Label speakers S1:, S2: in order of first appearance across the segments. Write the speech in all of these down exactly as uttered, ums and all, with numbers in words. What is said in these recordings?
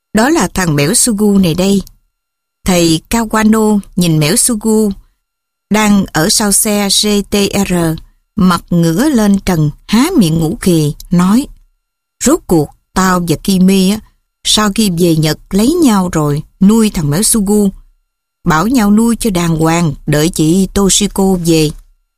S1: Đó là thằng Mẻo Sugu này đây. Thầy Kawano nhìn Mẻo Sugu đang ở sau xe giê tê rờ, mặt ngửa lên trần, há miệng ngủ khì, nói: Rốt cuộc tao và Kimi á, sau khi về Nhật lấy nhau rồi, nuôi thằng Mẻo Sugu. Bảo nhau nuôi cho đàng hoàng, đợi chị Toshiko về.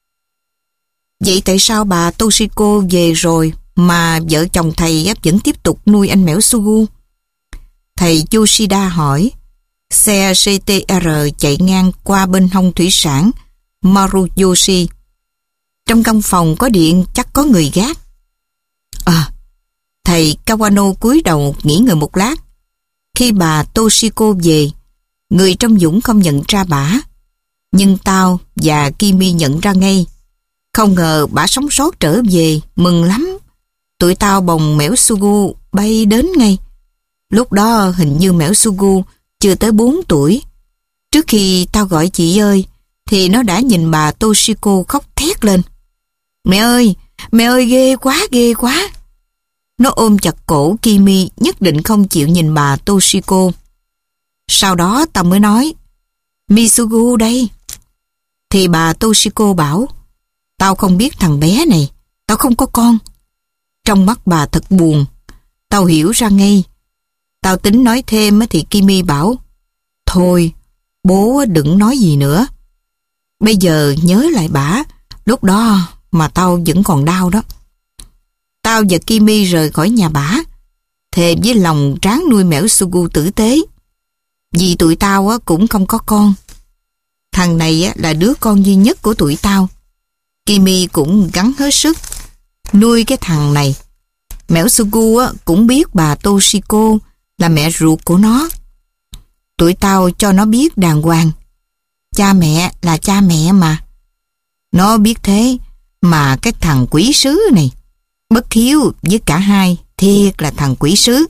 S1: Vậy tại sao bà Toshiko về rồi mà vợ chồng thầy á, vẫn tiếp tục nuôi anh Mẻo Sugu? Thầy Yoshida hỏi. Xe giê tê rờ chạy ngang qua bên hông thủy sản Maruyoshi. Trong căn phòng có điện chắc có người gác. À, thầy Kawano cúi đầu nghỉ ngơi một lát. Khi bà Toshiko về, người trong Dũng không nhận ra bả. Nhưng tao và Kimi nhận ra ngay. Không ngờ bả sống sót trở về, mừng lắm. Tụi tao bồng Mẻo Sugu bay đến ngay. Lúc đó hình như Mẻo Sugu chưa tới bốn tuổi. Trước khi tao gọi chị ơi, thì nó đã nhìn bà Toshiko khóc thét lên. Mẹ ơi, mẹ ơi ghê quá, ghê quá. Nó ôm chặt cổ Kimi, nhất định không chịu nhìn bà Toshiko. Sau đó tao mới nói, Misugu đây. Thì bà Toshiko bảo, tao không biết thằng bé này, tao không có con. Trong mắt bà thật buồn. Tao hiểu ra ngay. Tao tính nói thêm thì Kimi bảo, thôi, bố đừng nói gì nữa. Bây giờ nhớ lại bả, lúc đó mà tao vẫn còn đau đó. Tao và Kimi rời khỏi nhà bả, thề với lòng ráng nuôi Mẻo Sugu tử tế. Vì tụi tao cũng không có con. Thằng này là đứa con duy nhất của tụi tao. Kimi cũng gắng hết sức nuôi cái thằng này. Mẻo Sugu cũng biết bà Toshiko là mẹ ruột của nó. Tụi tao cho nó biết đàng hoàng. Cha mẹ là cha mẹ mà. Nó biết thế mà cái thằng quỷ sứ này bất hiếu với cả hai, thiệt là thằng quỷ sứ.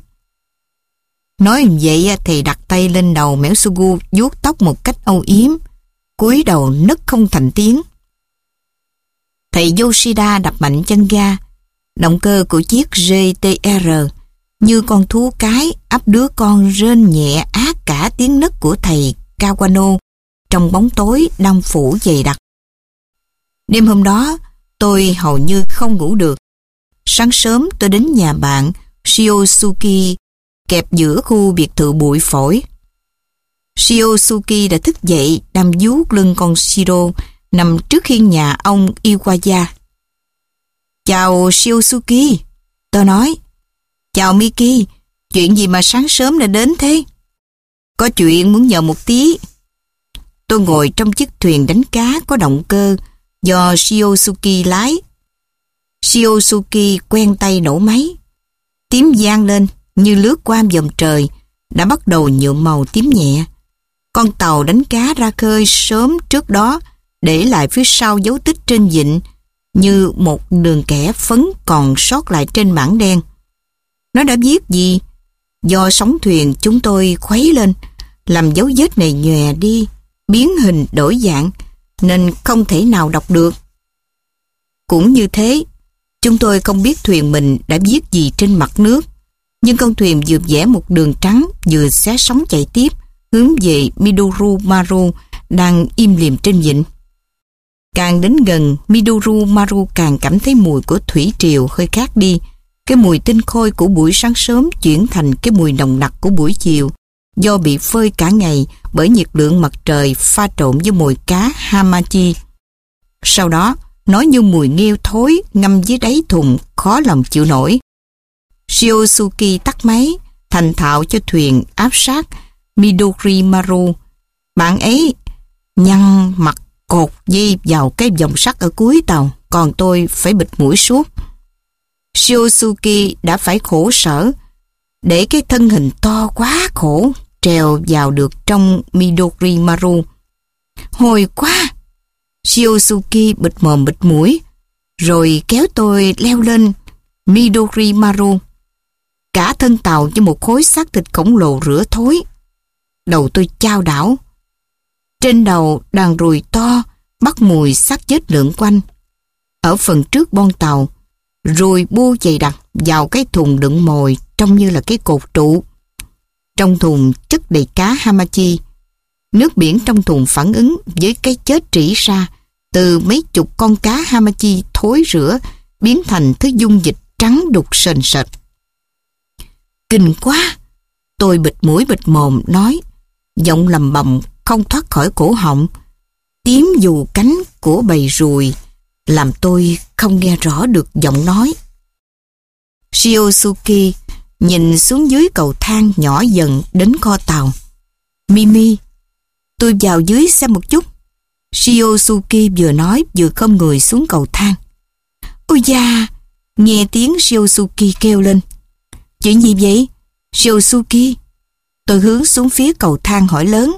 S1: Nói vậy thì đặt tay lên đầu Mẻo Sugu, vuốt tóc một cách âu yếm, cúi đầu nấc không thành tiếng. Thầy Yoshida đập mạnh chân ga. Động cơ của chiếc giê tê rờ như con thú cái ắp đứa con rên nhẹ át cả tiếng nấc của thầy Kawano trong bóng tối đang phủ dày đặc. Đêm hôm đó, tôi hầu như không ngủ được. Sáng sớm tôi đến nhà bạn Shiosuke kẹp giữa khu biệt thự bụi phổi. Shiosuke đã thức dậy, đang vuốt lưng con Shiro nằm trước hiên nhà ông Iwaya. Chào Shiosuke, tôi nói. Chào Miki, chuyện gì mà sáng sớm đã đến thế? Có chuyện muốn nhờ một tí. Tôi ngồi trong chiếc thuyền đánh cá có động cơ do Shiosuke lái. Shiosuke quen tay nổ máy. Tím vang lên như lướt qua vòm trời, đã bắt đầu nhuộm màu tím nhẹ. Con tàu đánh cá ra khơi sớm trước đó để lại phía sau dấu tích trên vịnh như một đường kẻ phấn còn sót lại trên bảng đen. Nó đã viết gì? Do sóng thuyền chúng tôi khuấy lên, làm dấu vết này nhòe đi, biến hình đổi dạng, nên không thể nào đọc được. Cũng như thế, chúng tôi không biết thuyền mình đã viết gì trên mặt nước, nhưng con thuyền vừa vẽ một đường trắng vừa xé sóng chạy tiếp, hướng về Midoromaru đang im lìm trên vịnh. Càng đến gần, Midoromaru càng cảm thấy mùi của thủy triều hơi khác đi. Cái mùi tinh khôi của buổi sáng sớm chuyển thành cái mùi nồng nặc của buổi chiều, do bị phơi cả ngày bởi nhiệt lượng mặt trời pha trộn với mùi cá hamachi. Sau đó, nó như mùi nghêu thối ngâm dưới đáy thùng, khó lòng chịu nổi. Shiosuke tắt máy, thành thạo cho thuyền áp sát Midorimaru. Bạn ấy nhăn mặt cột dây vào cái vòng sắt ở cuối tàu, còn tôi phải bịt mũi suốt. Shiosuke đã phải khổ sở để cái thân hình to quá khổ trèo vào được trong Midorimaru. Hồi quá! Shiosuke bịt mồm bịt mũi, rồi kéo tôi leo lên Midorimaru. Cả thân tàu như một khối xác thịt khổng lồ rửa thối. Đầu tôi chao đảo. Trên đầu đàn ruồi to bắt mùi xác chết lượn quanh. Ở phần trước bon tàu, ruồi bu dày đặc vào cái thùng đựng mồi trông như là cái cột trụ. Trong thùng chất đầy cá hamachi. Nước biển trong thùng phản ứng với cái chết rỉ ra từ mấy chục con cá hamachi thối rữa, biến thành thứ dung dịch trắng đục sền sệt. Kinh quá! Tôi bịt mũi bịt mồm nói, giọng lầm bầm không thoát khỏi cổ họng. Tiếng dù cánh của bầy ruồi làm tôi không nghe rõ được giọng nói. Shiosuke nhìn xuống dưới cầu thang nhỏ dần đến kho tàu. Mimi, tôi vào dưới xem một chút. Shiosuke vừa nói vừa khom người xuống cầu thang. Ôi da! Nghe tiếng Shiosuke kêu lên. Chuyện gì vậy? Shiosuke. Tôi hướng xuống phía cầu thang hỏi lớn.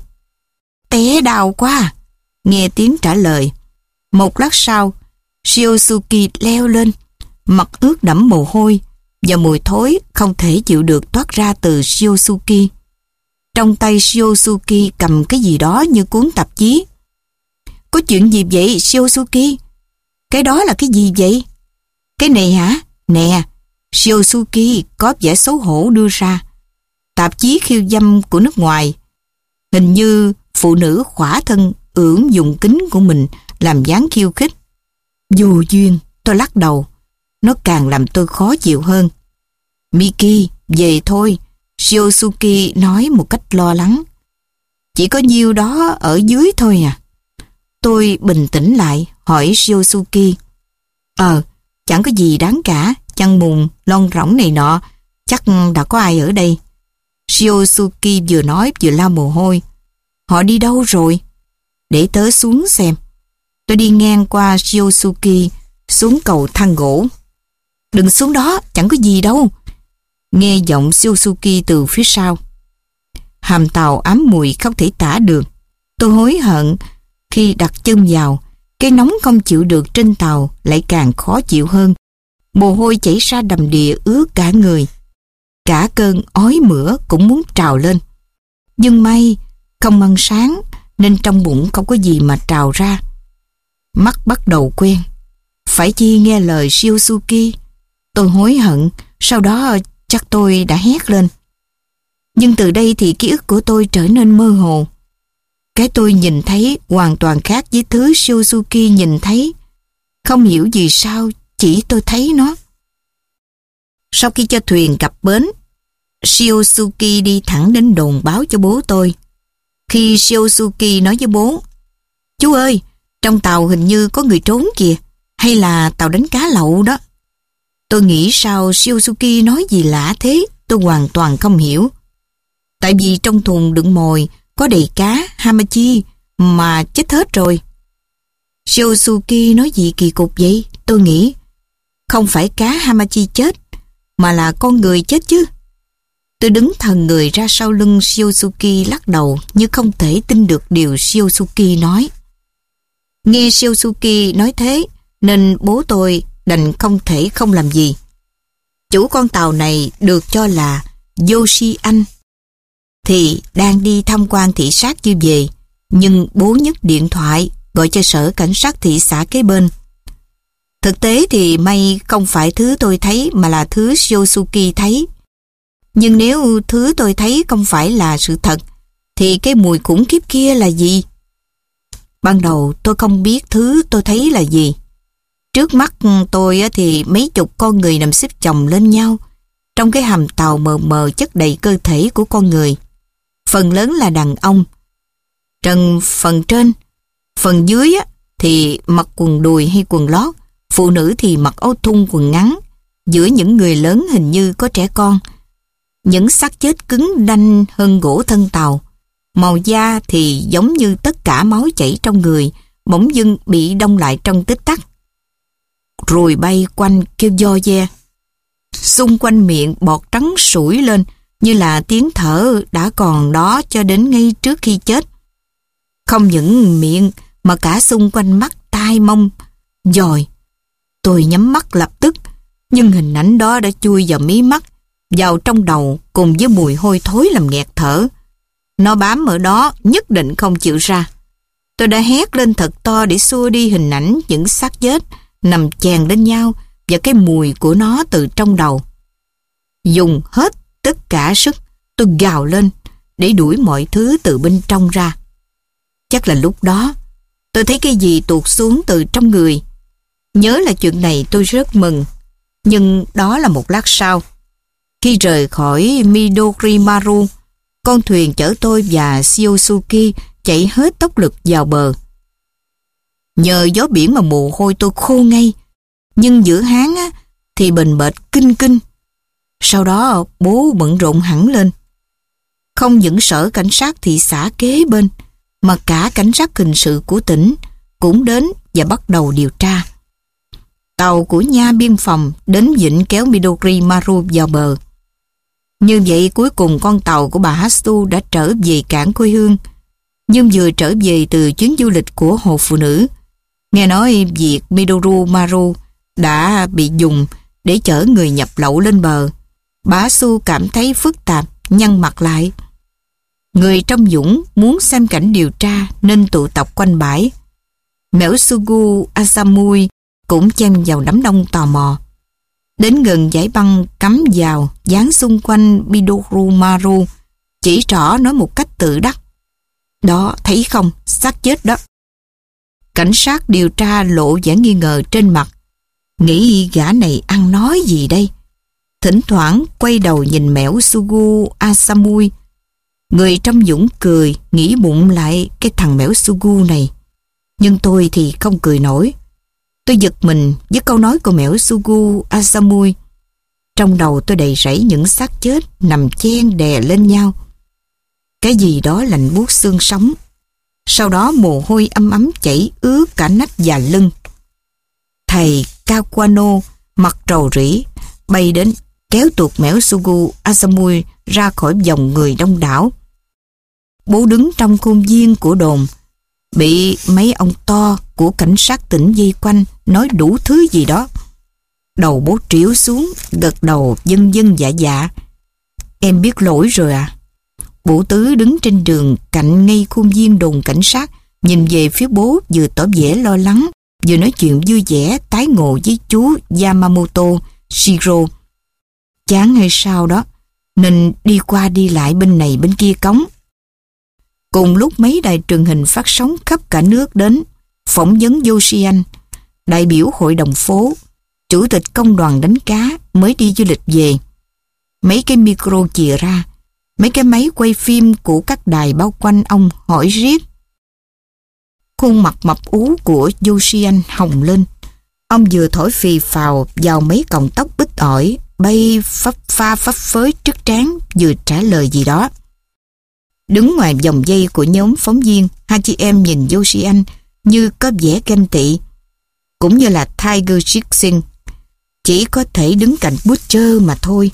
S1: Té đau quá. Nghe tiếng trả lời. Một lát sau, Shiosuke leo lên, mặt ướt đẫm mồ hôi và mùi thối không thể chịu được toát ra từ Shiosuke. Trong tay Shiosuke cầm cái gì đó như cuốn tạp chí. Có chuyện gì vậy Shiosuke? Cái đó là cái gì vậy? Cái này hả? Nè, Shiosuke có vẻ xấu hổ đưa ra. Tạp chí khiêu dâm của nước ngoài. Hình như phụ nữ khỏa thân ưỡn dùng kính của mình làm dáng khiêu khích. Vô duyên, tôi lắc đầu. Nó càng làm tôi khó chịu hơn. Miki, về thôi, Shiosuke nói một cách lo lắng. Chỉ có nhiêu đó ở dưới thôi à. Tôi bình tĩnh lại, hỏi Shiosuke. Ờ, chẳng có gì đáng cả, chăn mùng, lon rỗng này nọ, chắc đã có ai ở đây. Shiosuke vừa nói vừa lau mồ hôi. Họ đi đâu rồi? Để tớ xuống xem. Tôi đi ngang qua Shiosuke, xuống cầu thang gỗ. Đừng xuống đó, chẳng có gì đâu. Nghe giọng Shiosuke từ phía sau. Hàm tàu ám mùi không thể tả được. Tôi hối hận khi đặt chân vào. Cái nóng không chịu được trên tàu lại càng khó chịu hơn. Mồ hôi chảy ra đầm đìa ướt cả người. Cả cơn ói mửa cũng muốn trào lên. Nhưng may không ăn sáng nên trong bụng không có gì mà trào ra. Mắt bắt đầu quen. Phải chi nghe lời Shiosuke. Tôi hối hận. Sau đó chắc tôi đã hét lên. Nhưng từ đây thì ký ức của tôi trở nên mơ hồ. Cái tôi nhìn thấy hoàn toàn khác với thứ Shiosuke nhìn thấy. Không hiểu vì sao chỉ tôi thấy nó. Sau khi cho thuyền cập bến, Shiosuke đi thẳng đến đồn báo cho bố tôi. Khi Shiosuke nói với bố, chú ơi, trong tàu hình như có người trốn kìa, hay là tàu đánh cá lậu đó. Tôi nghĩ sao Shiosuke nói gì lạ thế, tôi hoàn toàn không hiểu. Tại vì trong thùng đựng mồi có đầy cá hamachi mà chết hết rồi. Shiosuke nói gì kỳ cục vậy? Tôi nghĩ không phải cá hamachi chết mà là con người chết chứ. Tôi đứng thần người ra sau lưng Shiosuke lắc đầu như không thể tin được điều Shiosuke nói. Nghe Shiosuke nói thế nên bố tôi đành không thể không làm gì. Chủ con tàu này được cho là Yoshi Anh thì đang đi tham quan thị sát như về, nhưng bố nhấc điện thoại gọi cho sở cảnh sát thị xã kế bên. Thực tế thì may không phải thứ tôi thấy mà là thứ Shiosuke thấy. Nhưng nếu thứ tôi thấy không phải là sự thật thì cái mùi khủng khiếp kia là gì? Ban đầu tôi không biết thứ tôi thấy là gì. Trước mắt tôi thì mấy chục con người nằm xếp chồng lên nhau trong cái hầm tàu mờ mờ chất đầy cơ thể của con người. Phần lớn là đàn ông. Trần phần trên, phần dưới thì mặc quần đùi hay quần lót, phụ nữ thì mặc áo thun quần ngắn. Giữa những người lớn hình như có trẻ con. Những xác chết cứng đanh hơn gỗ thân tàu. Màu da thì giống như tất cả máu chảy trong người, bỗng dưng bị đông lại trong tích tắc. Ruồi bay quanh kêu do de. Xung quanh miệng bọt trắng sủi lên như là tiếng thở đã còn đó cho đến ngay trước khi chết. Không những miệng mà cả xung quanh mắt, tai, mông, dòi. Tôi nhắm mắt lập tức, nhưng hình ảnh đó đã chui vào mí mắt, vào trong đầu cùng với mùi hôi thối làm nghẹt thở. Nó bám ở đó nhất định không chịu ra. Tôi đã hét lên thật to để xua đi hình ảnh những xác chết nằm chèn lên nhau và cái mùi của nó từ trong đầu. Dùng hết tất cả sức, Tôi gào lên để đuổi mọi thứ từ bên trong ra. Chắc là lúc đó tôi thấy cái gì tuột xuống từ trong người. Nhớ là chuyện này tôi rất mừng. Nhưng đó là một lát sau. Khi rời khỏi Midorimaru, con thuyền chở tôi và Shiosuke chạy hết tốc lực vào bờ. Nhờ gió biển mà mồ hôi tôi khô ngay. Nhưng giữa háng á, thì bềnh bệt kinh kinh. Sau đó bố bận rộn hẳn lên. Không những sở cảnh sát thị xã kế bên, mà cả cảnh sát hình sự của tỉnh cũng đến và bắt đầu điều tra. Tàu của nha biên phòng đến vịnh kéo Midorimaru vào bờ. Như vậy cuối cùng con tàu của bà Hatsu đã trở về cảng quê hương. Nhưng vừa trở về từ chuyến du lịch của Hồ Phụ Nữ, nghe nói việc Midorimaru đã bị dùng để chở người nhập lậu lên bờ. Bà Hatsu cảm thấy phức tạp, nhăn mặt lại. Người trong Dũng muốn xem cảnh điều tra nên tụ tập quanh bãi. Mẽosugu Asamui cũng chen vào đám đông tò mò. Đến gần dải băng cắm vào dán xung quanh Midorimaru, chỉ trỏ nói một cách tự đắc. Đó, thấy không, xác chết đó. Cảnh sát điều tra lộ vẻ nghi ngờ trên mặt. Nghĩ gã này ăn nói gì đây? Thỉnh thoảng quay đầu nhìn Mẽosugu Asamui. Người trong Dũng cười, nghĩ bụng lại cái thằng Mẽosugu này. Nhưng tôi thì không cười nổi. Tôi giật mình với câu nói của Mẽosugu Asamui. Trong đầu tôi đầy rẫy những xác chết nằm chen đè lên nhau. Cái gì đó lạnh buốt xương sống. Sau đó mồ hôi ấm ấm chảy ướt cả nách và lưng. Thầy Kawano mặt rầu rĩ bay đến kéo tuột Mẽosugu Asamui ra khỏi vòng người đông đảo. Bố đứng trong khuôn viên của đồn, bị mấy ông to của cảnh sát tỉnh vây quanh nói đủ thứ gì đó. Đầu bố triểu xuống, gật đầu vâng vâng dạ dạ. Em biết lỗi rồi à? Bố Tứ đứng trên đường cạnh ngay khuôn viên đồn cảnh sát, nhìn về phía bố vừa tỏ vẻ lo lắng, vừa nói chuyện vui vẻ tái ngộ với chú Yamamoto Shiro. Chán hay sao đó, nên đi qua đi lại bên này bên kia cống. Cùng lúc mấy đài truyền hình phát sóng khắp cả nước đến phỏng vấn Yoshian, đại biểu hội đồng phố, chủ tịch công đoàn đánh cá mới đi du lịch về. Mấy cái micro chìa ra, mấy cái máy quay phim của các đài bao quanh ông hỏi riết. Khuôn mặt mập ú của Yoshian hồng lên. Ông vừa thổi phì phào vào mấy cọng tóc bít ỏi bay phấp pha phấp phới trước trán, vừa trả lời gì đó. Đứng ngoài vòng dây của nhóm phóng viên, hai chị em nhìn Yoshian như có vẻ ganh tị, cũng như là Tiger Jackson, chỉ có thể đứng cạnh Butcher mà thôi.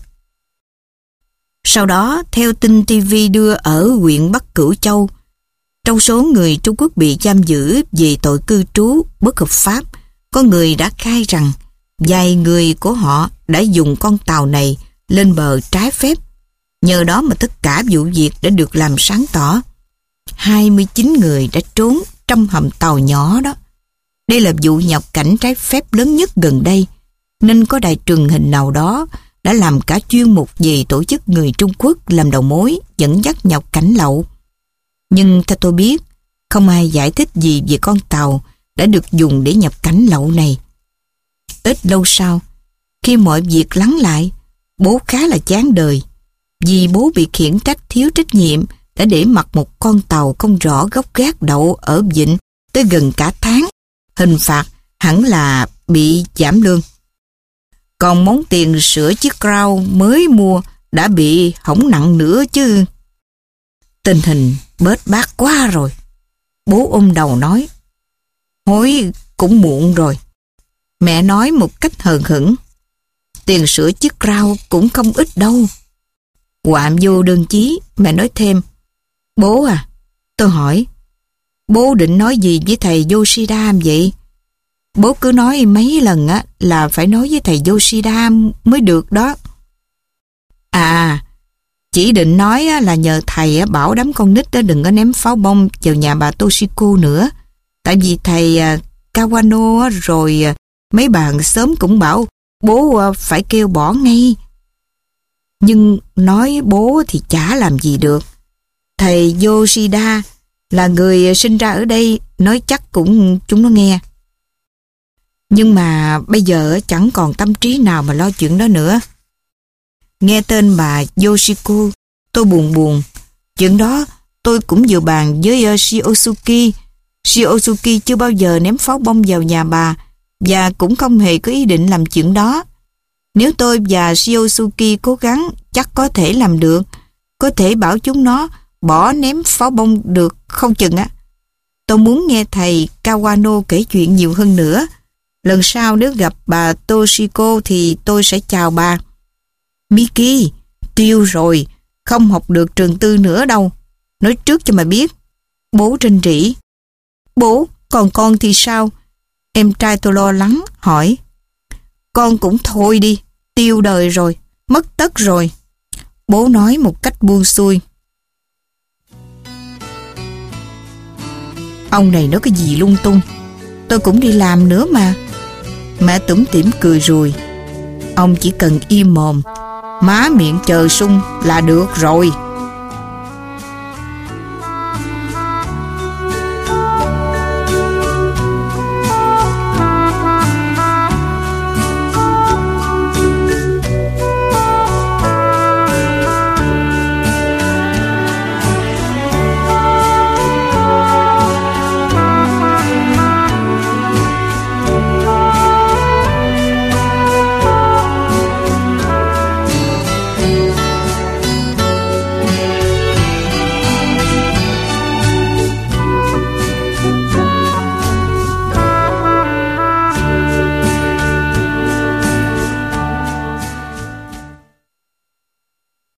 S1: Sau đó, theo tin ti vi đưa ở huyện Bắc Cửu Châu, trong số người Trung Quốc bị giam giữ vì tội cư trú bất hợp pháp, có người đã khai rằng vài người của họ đã dùng con tàu này lên bờ trái phép. Nhờ đó mà tất cả vụ việc đã được làm sáng tỏ. hai mươi chín người đã trốn trong hầm tàu nhỏ đó. Đây là vụ nhập cảnh trái phép lớn nhất gần đây, nên có đài truyền hình nào đó đã làm cả chuyên mục về tổ chức người Trung Quốc làm đầu mối dẫn dắt nhập cảnh lậu. Nhưng theo tôi biết, không ai giải thích gì về con tàu đã được dùng để nhập cảnh lậu này. Ít lâu sau, khi mọi việc lắng lại, bố khá là chán đời, vì bố bị khiển trách thiếu trách nhiệm đã để mặc một con tàu không rõ gốc gác đậu ở vịnh tới gần cả tháng. Hình phạt hẳn là bị giảm lương. Còn món tiền sửa chiếc Crown mới mua đã bị hỏng nặng nữa chứ. Tình hình bết bát quá rồi. Bố ôm đầu nói. Hối cũng muộn rồi. Mẹ nói một cách hờn hững. Tiền sửa chiếc Crown cũng không ít đâu. Quạm vô đơn chí, mẹ nói thêm. Bố à, tôi hỏi, bố định nói gì với thầy Yoshida vậy? Bố cứ nói mấy lần á là phải nói với thầy Yoshida mới được đó. À, chỉ định nói á, là nhờ thầy á, bảo đám con nít đó đừng có ném pháo bông vào nhà bà Toshiko nữa. Tại vì thầy à, Kawano á, rồi à, mấy bà hàng xóm cũng bảo bố à, phải kêu bỏ ngay. Nhưng nói bố thì chả làm gì được. Thầy Yoshida là người sinh ra ở đây, nói chắc cũng chúng nó nghe. Nhưng mà bây giờ chẳng còn tâm trí nào mà lo chuyện đó nữa. Nghe tên bà Yoshiko, tôi buồn buồn. Chuyện đó tôi cũng vừa bàn với uh, Shiosuki. Shiosuki chưa bao giờ ném pháo bông vào nhà bà và cũng không hề có ý định làm chuyện đó. Nếu tôi và Shiosuki cố gắng, chắc có thể làm được. Có thể bảo chúng nó bỏ ném pháo bông được không chừng á. Tôi muốn nghe thầy Kawano kể chuyện nhiều hơn nữa. Lần sau nếu gặp bà Toshiko thì tôi sẽ chào bà. Miki, tiêu rồi, không học được trường tư nữa đâu. Nói trước cho mà biết. Bố rên rỉ. Bố, còn con thì sao? Em trai tôi lo lắng, hỏi. Con cũng thôi đi, tiêu đời rồi, mất tất rồi. Bố nói một cách buông xuôi. Ông này nói cái gì lung tung. Tôi cũng đi làm nữa mà. Mẹ tủm tỉm cười rùi. Ông chỉ cần im mồm, má miệng chờ sung là được rồi.